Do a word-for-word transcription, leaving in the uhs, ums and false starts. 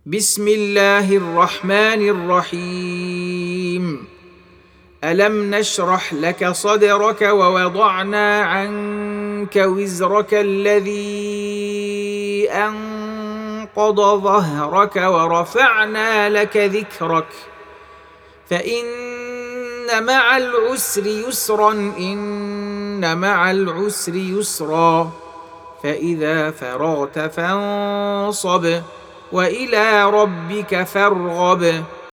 بسم الله الرحمن الرحيم. ألم نشرح لك صدرك ووضعنا عنك وزرك الذي أنقض ظهرك ورفعنا لك ذكرك فإن مع العسر يسرا إن مع العسر يسرا فإذا فرغت فانصب وإلى ربك فارغب.